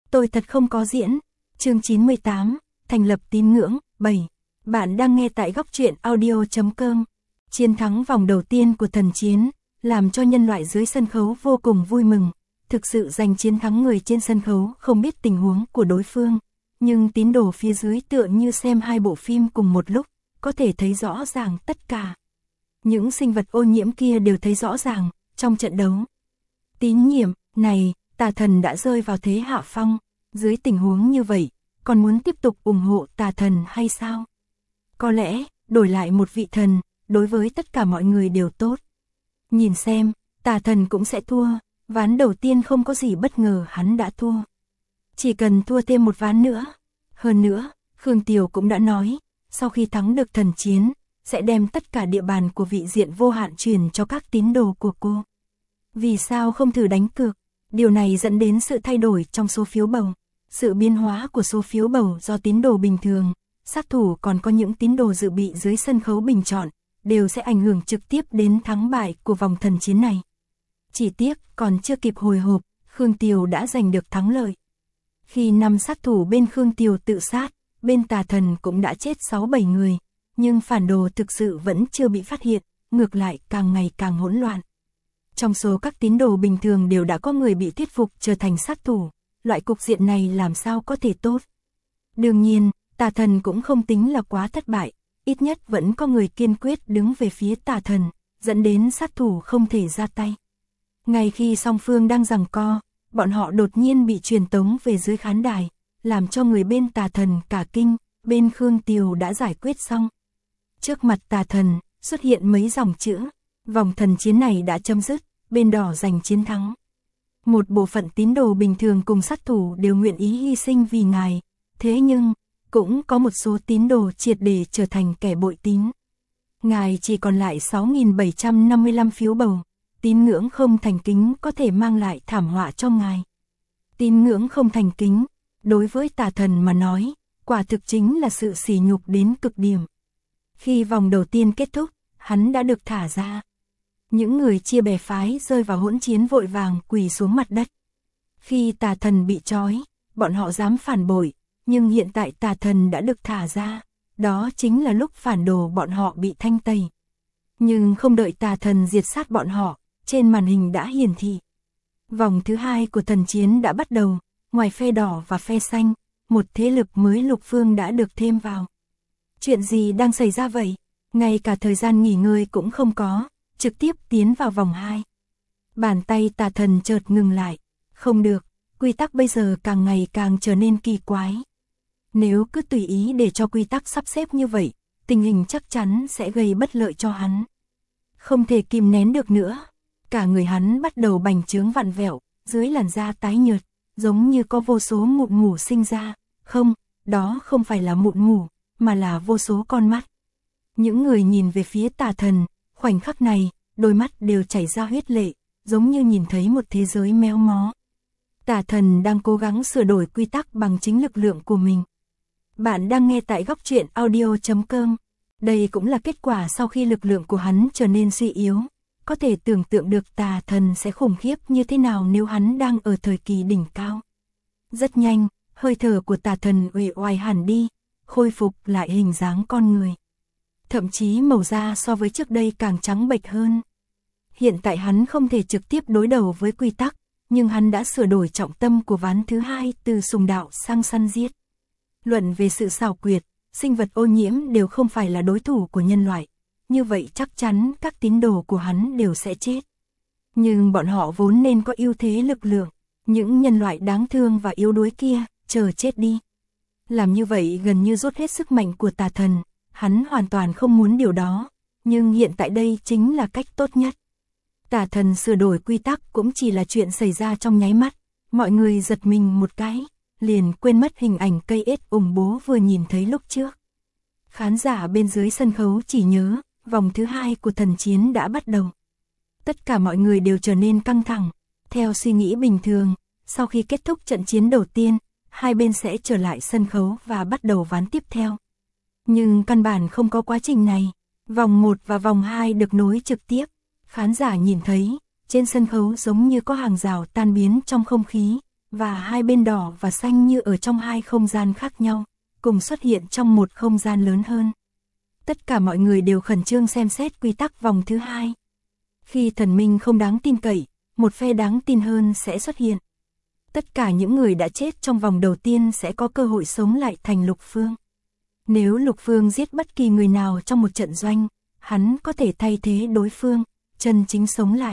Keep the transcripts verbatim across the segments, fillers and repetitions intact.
Tôi thật không có diễn. Chương chín mươi tám, thành lập tín ngưỡng. bảy. Bạn đang nghe tại góc truyện audio chấm com. Chiến thắng vòng đầu tiên của thần chiến, làm cho nhân loại dưới sân khấu vô cùng vui mừng. Thực sự giành chiến thắng, người trên sân khấu không biết tình huống của đối phương, nhưng tín đồ phía dưới tựa như xem hai bộ phim cùng một lúc, có thể thấy rõ ràng tất cả. Những sinh vật ô nhiễm kia đều thấy rõ ràng, trong trận đấu tín nhiệm này, tà thần đã rơi vào thế hạ phong. Dưới tình huống như vậy, còn muốn tiếp tục ủng hộ tà thần hay sao? Có lẽ, đổi lại một vị thần, đối với tất cả mọi người đều tốt. Nhìn xem, tà thần cũng sẽ thua, ván đầu tiên không có gì bất ngờ, hắn đã thua. Chỉ cần thua thêm một ván nữa. Hơn nữa, Khương Tiều cũng đã nói, sau khi thắng được thần chiến, sẽ đem tất cả địa bàn của vị diện vô hạn truyền cho các tín đồ của cô. Vì sao không thử đánh cược? Điều này dẫn đến sự thay đổi trong số phiếu bầu. Sự biến hóa của số phiếu bầu do tín đồ bình thường, sát thủ còn có những tín đồ dự bị dưới sân khấu bình chọn, đều sẽ ảnh hưởng trực tiếp đến thắng bại của vòng thần chiến này. Chỉ tiếc, còn chưa kịp hồi hộp, Khương Tiều đã giành được thắng lợi. Khi năm sát thủ bên Khương Tiều tự sát, bên tà thần cũng đã chết sáu bảy người, nhưng phản đồ thực sự vẫn chưa bị phát hiện, ngược lại càng ngày càng hỗn loạn. Trong số các tín đồ bình thường đều đã có người bị thuyết phục trở thành sát thủ, loại cục diện này làm sao có thể tốt. Đương nhiên, tà thần cũng không tính là quá thất bại, ít nhất vẫn có người kiên quyết đứng về phía tà thần, dẫn đến sát thủ không thể ra tay. Ngay khi song phương đang giằng co, bọn họ đột nhiên bị truyền tống về dưới khán đài, làm cho người bên tà thần cả kinh, bên Khương Tiều đã giải quyết xong. Trước mặt tà thần, xuất hiện mấy dòng chữ, vòng thần chiến này đã chấm dứt, bên đỏ giành chiến thắng. Một bộ phận tín đồ bình thường cùng sát thủ đều nguyện ý hy sinh vì ngài, thế nhưng, cũng có một số tín đồ triệt để trở thành kẻ bội tín. Ngài chỉ còn lại sáu nghìn bảy trăm năm mươi lăm phiếu bầu, tín ngưỡng không thành kính có thể mang lại thảm họa cho ngài. Tín ngưỡng không thành kính, đối với tà thần mà nói, quả thực chính là sự sỉ nhục đến cực điểm. Khi vòng đầu tiên kết thúc, hắn đã được thả ra. Những người chia bè phái rơi vào hỗn chiến vội vàng quỳ xuống mặt đất. Khi tà thần bị trói, bọn họ dám phản bội, nhưng hiện tại tà thần đã được thả ra, đó chính là lúc phản đồ bọn họ bị thanh tẩy. Nhưng không đợi tà thần diệt sát bọn họ, trên màn hình đã hiển thị. Vòng thứ hai của thần chiến đã bắt đầu, ngoài phe đỏ và phe xanh, một thế lực mới lục phương đã được thêm vào. Chuyện gì đang xảy ra vậy? Ngay cả thời gian nghỉ ngơi cũng không có, trực tiếp tiến vào vòng hai. Bàn tay tà thần chợt ngừng lại. Không được, quy tắc bây giờ càng ngày càng trở nên kỳ quái. Nếu cứ tùy ý để cho quy tắc sắp xếp như vậy, tình hình chắc chắn sẽ gây bất lợi cho hắn. Không thể kìm nén được nữa. Cả người hắn bắt đầu bành trướng vặn vẹo, dưới làn da tái nhợt, giống như có vô số mụn mủ sinh ra. Không, đó không phải là mụn mủ, mà là vô số con mắt. Những người nhìn về phía tà thần, khoảnh khắc này, đôi mắt đều chảy ra huyết lệ, giống như nhìn thấy một thế giới méo mó. Tà thần đang cố gắng sửa đổi quy tắc bằng chính lực lượng của mình. Bạn đang nghe tại góc truyện audio chấm com. Đây cũng là kết quả sau khi lực lượng của hắn trở nên suy yếu. Có thể tưởng tượng được tà thần sẽ khủng khiếp như thế nào nếu hắn đang ở thời kỳ đỉnh cao. Rất nhanh, hơi thở của tà thần uể oải hẳn đi, khôi phục lại hình dáng con người. Thậm chí màu da so với trước đây càng trắng bệch hơn. Hiện tại hắn không thể trực tiếp đối đầu với quy tắc, nhưng hắn đã sửa đổi trọng tâm của ván thứ hai từ sùng đạo sang săn giết. Luận về sự xảo quyệt, sinh vật ô nhiễm đều không phải là đối thủ của nhân loại. Như vậy chắc chắn các tín đồ của hắn đều sẽ chết. Nhưng bọn họ vốn nên có ưu thế lực lượng. Những nhân loại đáng thương và yếu đuối kia, chờ chết đi. Làm như vậy gần như rút hết sức mạnh của tà thần. Hắn hoàn toàn không muốn điều đó. Nhưng hiện tại đây chính là cách tốt nhất. Tà thần sửa đổi quy tắc cũng chỉ là chuyện xảy ra trong nháy mắt. Mọi người giật mình một cái, liền quên mất hình ảnh cây ếch ủng bố vừa nhìn thấy lúc trước. Khán giả bên dưới sân khấu chỉ nhớ, vòng thứ hai của thần chiến đã bắt đầu. Tất cả mọi người đều trở nên căng thẳng. Theo suy nghĩ bình thường, sau khi kết thúc trận chiến đầu tiên, hai bên sẽ trở lại sân khấu và bắt đầu ván tiếp theo. Nhưng căn bản không có quá trình này. Vòng một và vòng hai được nối trực tiếp. Khán giả nhìn thấy, trên sân khấu giống như có hàng rào tan biến trong không khí, và hai bên đỏ và xanh như ở trong hai không gian khác nhau, cùng xuất hiện trong một không gian lớn hơn. Tất cả mọi người đều khẩn trương xem xét quy tắc vòng thứ hai. Khi thần minh không đáng tin cậy, một phe đáng tin hơn sẽ xuất hiện. Tất cả những người đã chết trong vòng đầu tiên sẽ có cơ hội sống lại thành Lục Phương. Nếu Lục Phương giết bất kỳ người nào trong một trận doanh, hắn có thể thay thế đối phương, chân chính sống lại.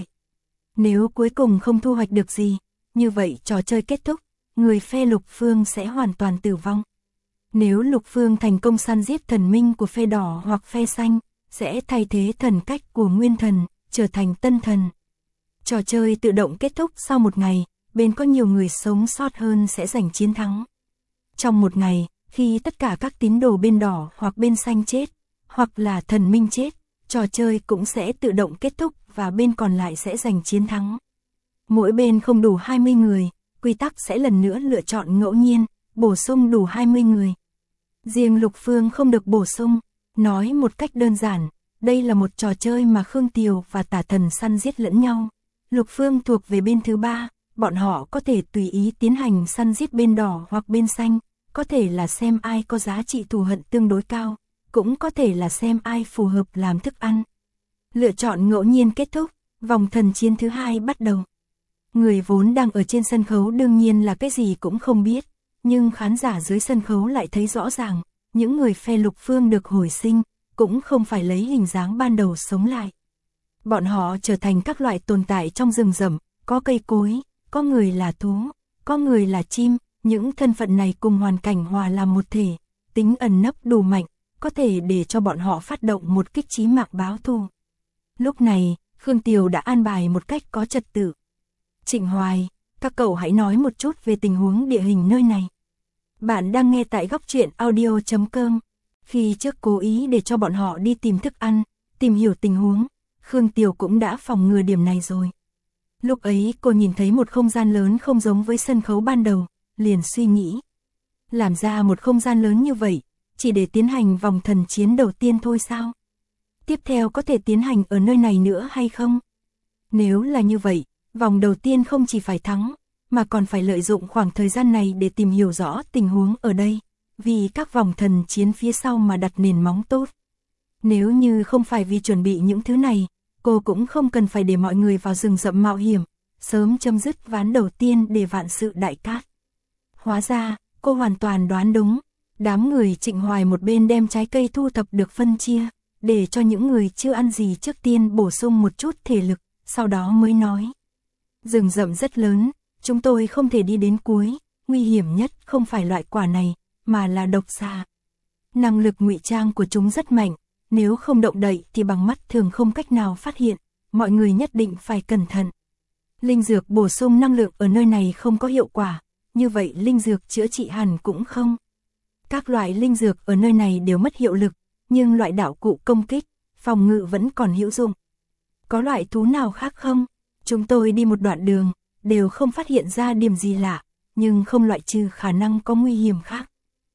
Nếu cuối cùng không thu hoạch được gì, như vậy trò chơi kết thúc, người phe Lục Phương sẽ hoàn toàn tử vong. Nếu Lục Phương thành công săn giết thần minh của phe đỏ hoặc phe xanh, sẽ thay thế thần cách của nguyên thần, trở thành tân thần. Trò chơi tự động kết thúc sau một ngày, bên có nhiều người sống sót hơn sẽ giành chiến thắng. Trong một ngày, khi tất cả các tín đồ bên đỏ hoặc bên xanh chết, hoặc là thần minh chết, trò chơi cũng sẽ tự động kết thúc và bên còn lại sẽ giành chiến thắng. Mỗi bên không đủ hai mươi người, quy tắc sẽ lần nữa lựa chọn ngẫu nhiên, bổ sung đủ hai mươi người. Riêng Lục Phương không được bổ sung, nói một cách đơn giản, đây là một trò chơi mà Khương Tiều và Tả Thần săn giết lẫn nhau. Lục Phương thuộc về bên thứ ba, bọn họ có thể tùy ý tiến hành săn giết bên đỏ hoặc bên xanh, có thể là xem ai có giá trị thù hận tương đối cao, cũng có thể là xem ai phù hợp làm thức ăn. Lựa chọn ngẫu nhiên kết thúc, vòng thần chiến thứ hai bắt đầu. Người vốn đang ở trên sân khấu đương nhiên là cái gì cũng không biết, nhưng khán giả dưới sân khấu lại thấy rõ ràng, những người phe Lục Phương được hồi sinh, cũng không phải lấy hình dáng ban đầu sống lại. Bọn họ trở thành các loại tồn tại trong rừng rậm, có cây cối, có người là thú, có người là chim, những thân phận này cùng hoàn cảnh hòa làm một thể, tính ẩn nấp đủ mạnh, có thể để cho bọn họ phát động một kích chí mạng báo thù. Lúc này, Khương Tiều đã an bài một cách có trật tự. Trịnh Hoài, các cậu hãy nói một chút về tình huống địa hình nơi này. Bạn đang nghe tại góc truyện audio chấm com. Khi trước cố ý để cho bọn họ đi tìm thức ăn, tìm hiểu tình huống, Khương Tiều cũng đã phòng ngừa điểm này rồi. Lúc ấy cô nhìn thấy một không gian lớn không giống với sân khấu ban đầu, liền suy nghĩ. Làm ra một không gian lớn như vậy, chỉ để tiến hành vòng thần chiến đầu tiên thôi sao? Tiếp theo có thể tiến hành ở nơi này nữa hay không? Nếu là như vậy, vòng đầu tiên không chỉ phải thắng, mà còn phải lợi dụng khoảng thời gian này để tìm hiểu rõ tình huống ở đây, vì các vòng thần chiến phía sau mà đặt nền móng tốt. Nếu như không phải vì chuẩn bị những thứ này, cô cũng không cần phải để mọi người vào rừng rậm mạo hiểm, sớm chấm dứt ván đầu tiên để vạn sự đại cát. Hóa ra, cô hoàn toàn đoán đúng. Đám người Trịnh Hoài một bên đem trái cây thu thập được phân chia, để cho những người chưa ăn gì trước tiên bổ sung một chút thể lực, sau đó mới nói. Rừng rậm rất lớn, chúng tôi không thể đi đến cuối, nguy hiểm nhất không phải loại quả này, mà là độc xà. Năng lực ngụy trang của chúng rất mạnh, nếu không động đậy thì bằng mắt thường không cách nào phát hiện, mọi người nhất định phải cẩn thận. Linh dược bổ sung năng lượng ở nơi này không có hiệu quả, như vậy linh dược chữa trị hẳn cũng không. Các loại linh dược ở nơi này đều mất hiệu lực, nhưng loại đạo cụ công kích, phòng ngự vẫn còn hữu dụng. Có loại thú nào khác không? Chúng tôi đi một đoạn đường, đều không phát hiện ra điểm gì lạ, nhưng không loại trừ khả năng có nguy hiểm khác.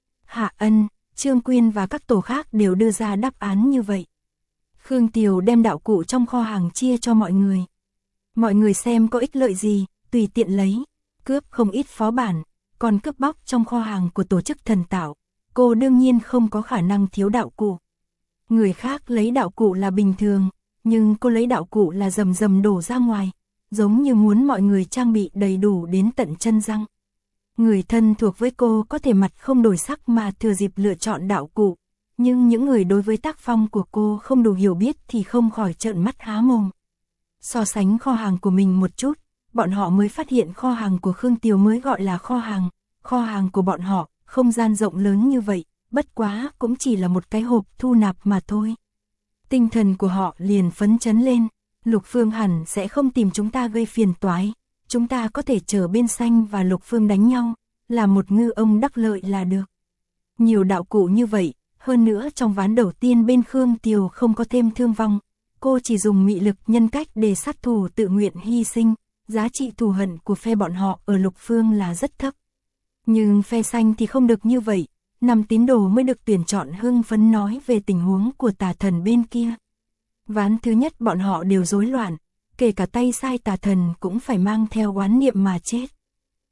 Hạ Ân, Trương Quyên và các tổ khác đều đưa ra đáp án như vậy. Khương Tiều đem đạo cụ trong kho hàng chia cho mọi người. Mọi người xem có ích lợi gì, tùy tiện lấy. Cướp không ít phó bản, còn cướp bóc trong kho hàng của tổ chức thần tạo. Cô đương nhiên không có khả năng thiếu đạo cụ. Người khác lấy đạo cụ là bình thường, nhưng cô lấy đạo cụ là rầm rầm đổ ra ngoài, giống như muốn mọi người trang bị đầy đủ đến tận chân răng. Người thân thuộc với cô có thể mặt không đổi sắc mà thừa dịp lựa chọn đạo cụ, nhưng những người đối với tác phong của cô không đủ hiểu biết thì không khỏi trợn mắt há mồm. So sánh kho hàng của mình một chút, bọn họ mới phát hiện kho hàng của Khương Tiều mới gọi là kho hàng, kho hàng của bọn họ, không gian rộng lớn như vậy, bất quá cũng chỉ là một cái hộp thu nạp mà thôi. Tinh thần của họ liền phấn chấn lên, Lục Phương hẳn sẽ không tìm chúng ta gây phiền toái, chúng ta có thể chờ bên xanh và Lục Phương đánh nhau, là một ngư ông đắc lợi là được. Nhiều đạo cụ như vậy, hơn nữa trong ván đầu tiên bên Khương Tiều không có thêm thương vong, cô chỉ dùng mị lực nhân cách để sát thủ tự nguyện hy sinh, giá trị thù hận của phe bọn họ ở Lục Phương là rất thấp. Nhưng phe xanh thì không được như vậy, năm tín đồ mới được tuyển chọn hưng phấn nói về tình huống của tà thần bên kia. Ván thứ nhất bọn họ đều rối loạn, kể cả tay sai tà thần cũng phải mang theo oán niệm mà chết.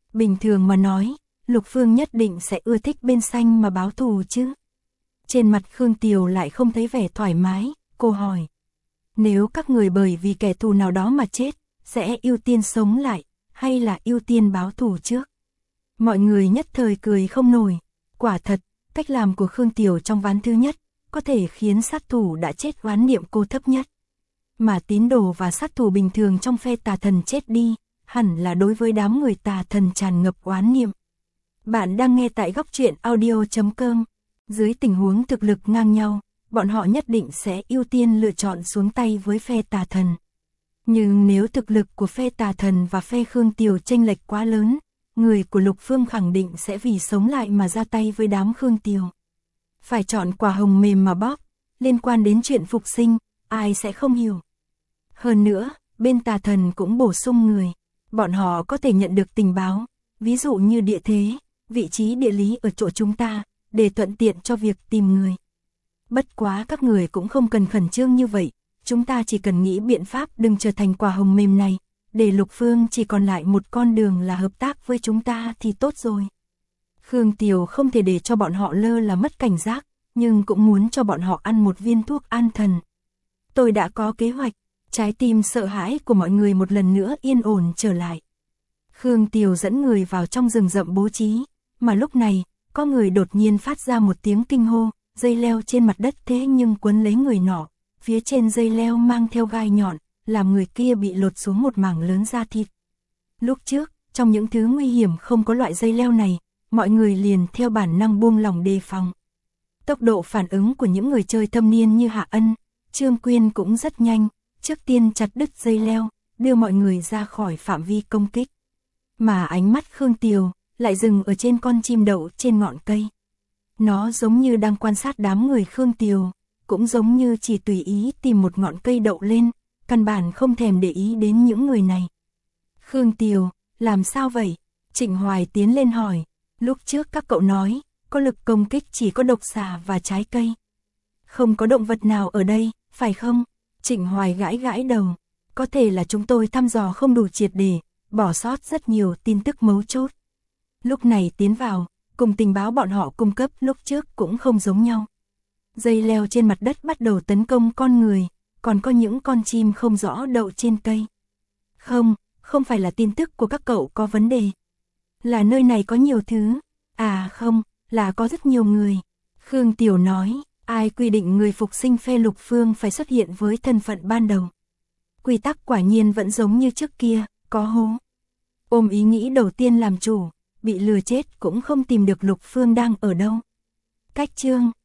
Bình thường mà nói, Lục Phương nhất định sẽ ưa thích bên xanh mà báo thù chứ. Trên mặt Khương Tiều lại không thấy vẻ thoải mái, cô hỏi. Nếu các người bởi vì kẻ thù nào đó mà chết, sẽ ưu tiên sống lại, hay là ưu tiên báo thù trước? Mọi người nhất thời cười không nổi. Quả thật, cách làm của Khương Tiều trong ván thứ nhất, có thể khiến sát thủ đã chết oán niệm cô thấp nhất. Mà tín đồ và sát thủ bình thường trong phe tà thần chết đi, hẳn là đối với đám người tà thần tràn ngập oán niệm. Bạn đang nghe tại góc truyện audio chấm com. Dưới tình huống thực lực ngang nhau, bọn họ nhất định sẽ ưu tiên lựa chọn xuống tay với phe tà thần. Nhưng nếu thực lực của phe tà thần và phe Khương Tiều chênh lệch quá lớn, người của Lục Phương khẳng định sẽ vì sống lại mà ra tay với đám Khương Tiều. Phải chọn quả hồng mềm mà bóp, liên quan đến chuyện phục sinh, ai sẽ không hiểu. Hơn nữa, bên tà thần cũng bổ sung người, bọn họ có thể nhận được tình báo, ví dụ như địa thế, vị trí địa lý ở chỗ chúng ta, để thuận tiện cho việc tìm người. Bất quá các người cũng không cần khẩn trương như vậy, chúng ta chỉ cần nghĩ biện pháp đừng trở thành quả hồng mềm này, để Lục Phương chỉ còn lại một con đường là hợp tác với chúng ta thì tốt rồi. Khương Tiều không thể để cho bọn họ lơ là mất cảnh giác, nhưng cũng muốn cho bọn họ ăn một viên thuốc an thần. Tôi đã có kế hoạch, trái tim sợ hãi của mọi người một lần nữa yên ổn trở lại. Khương Tiều dẫn người vào trong rừng rậm bố trí, mà lúc này, có người đột nhiên phát ra một tiếng kinh hô, dây leo trên mặt đất thế nhưng quấn lấy người nọ, phía trên dây leo mang theo gai nhọn, làm người kia bị lột xuống một mảng lớn da thịt. Lúc trước, trong những thứ nguy hiểm không có loại dây leo này, mọi người liền theo bản năng buông lỏng đề phòng. Tốc độ phản ứng của những người chơi thâm niên như Hạ Ân, Trương Quyên cũng rất nhanh, trước tiên chặt đứt dây leo, đưa mọi người ra khỏi phạm vi công kích. Mà ánh mắt Khương Tiều lại dừng ở trên con chim đậu trên ngọn cây. Nó giống như đang quan sát đám người Khương Tiều, cũng giống như chỉ tùy ý tìm một ngọn cây đậu lên, căn bản không thèm để ý đến những người này. Khương Tiều, làm sao vậy? Trịnh Hoài tiến lên hỏi, lúc trước các cậu nói, có lực công kích chỉ có độc xà và trái cây. Không có động vật nào ở đây, phải không? Trịnh Hoài gãi gãi đầu, có thể là chúng tôi thăm dò không đủ triệt để, bỏ sót rất nhiều tin tức mấu chốt. Lúc này tiến vào, cùng tình báo bọn họ cung cấp lúc trước cũng không giống nhau. Dây leo trên mặt đất bắt đầu tấn công con người, còn có những con chim không rõ đậu trên cây. Không, không phải là tin tức của các cậu có vấn đề. Là nơi này có nhiều thứ. À không, là có rất nhiều người. Khương Tiều nói, ai quy định người phục sinh phe Lục Phương phải xuất hiện với thân phận ban đầu. Quy tắc quả nhiên vẫn giống như trước kia, có hố. Ôm ý nghĩ đầu tiên làm chủ, bị lừa chết cũng không tìm được Lục Phương đang ở đâu. Cách chương